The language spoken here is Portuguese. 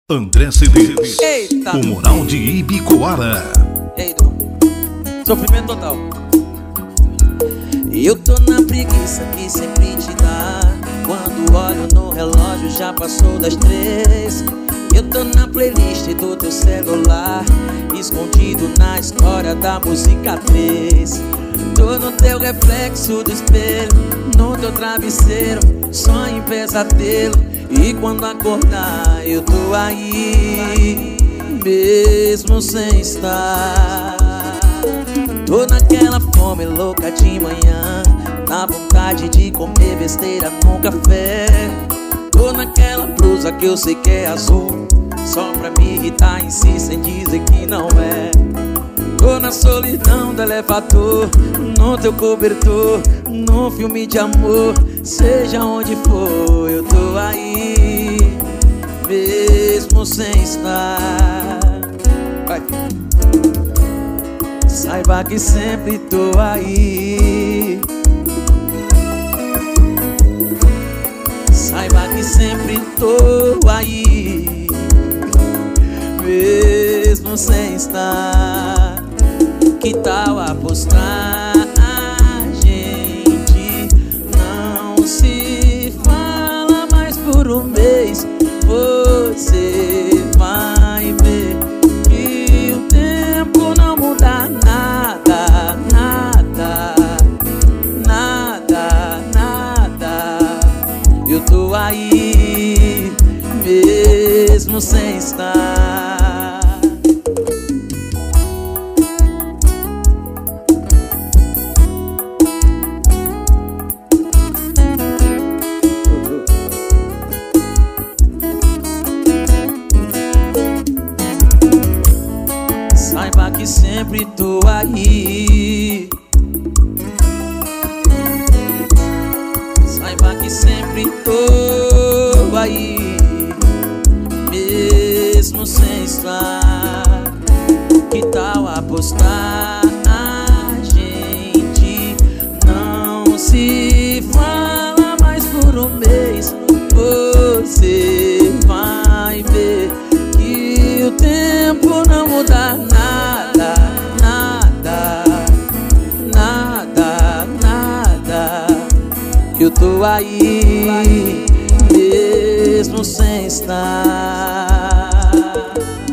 André CDs. Eita. O Moral de Ibicoara. Eita. Sofrimento total. Eu tô na preguiça que sempre te dá. Quando olho no relógio já passou das 3. Eu tô na playlist do teu celular, escondido na história da música 3. Tô no teu reflexo do espelho, no teu travesseiro, sonho em pesadelo. E quando acordar eu tô aí, mesmo sem estar. Tô naquela fome louca de manhã, na vontade de comer besteira no café. Tô naquela blusa que eu sei que é azul, só pra me irritar, insiste em dizer que não é. Tô na solidão do elevador, no teu cobertor, no filme de amor. Seja onde for, eu tô aí, mesmo sem estar. Vai. Saiba que sempre tô aí. Saiba que sempre tô aí, mesmo sem estar. Que tal apostar? A gente não se fala mais por um mês. Você vai ver que o tempo não muda nada, nada, nada, nada. Eu tô aí, mesmo sem estar. Saiba que sempre tô aí. Saiba que sempre tô aí, mesmo sem estar. Que tal apostar? A gente não se fala mais por um mês. Você vai ver que o tempo não muda nada, nada, nada, nada. Eu tô aí, mesmo sem estar.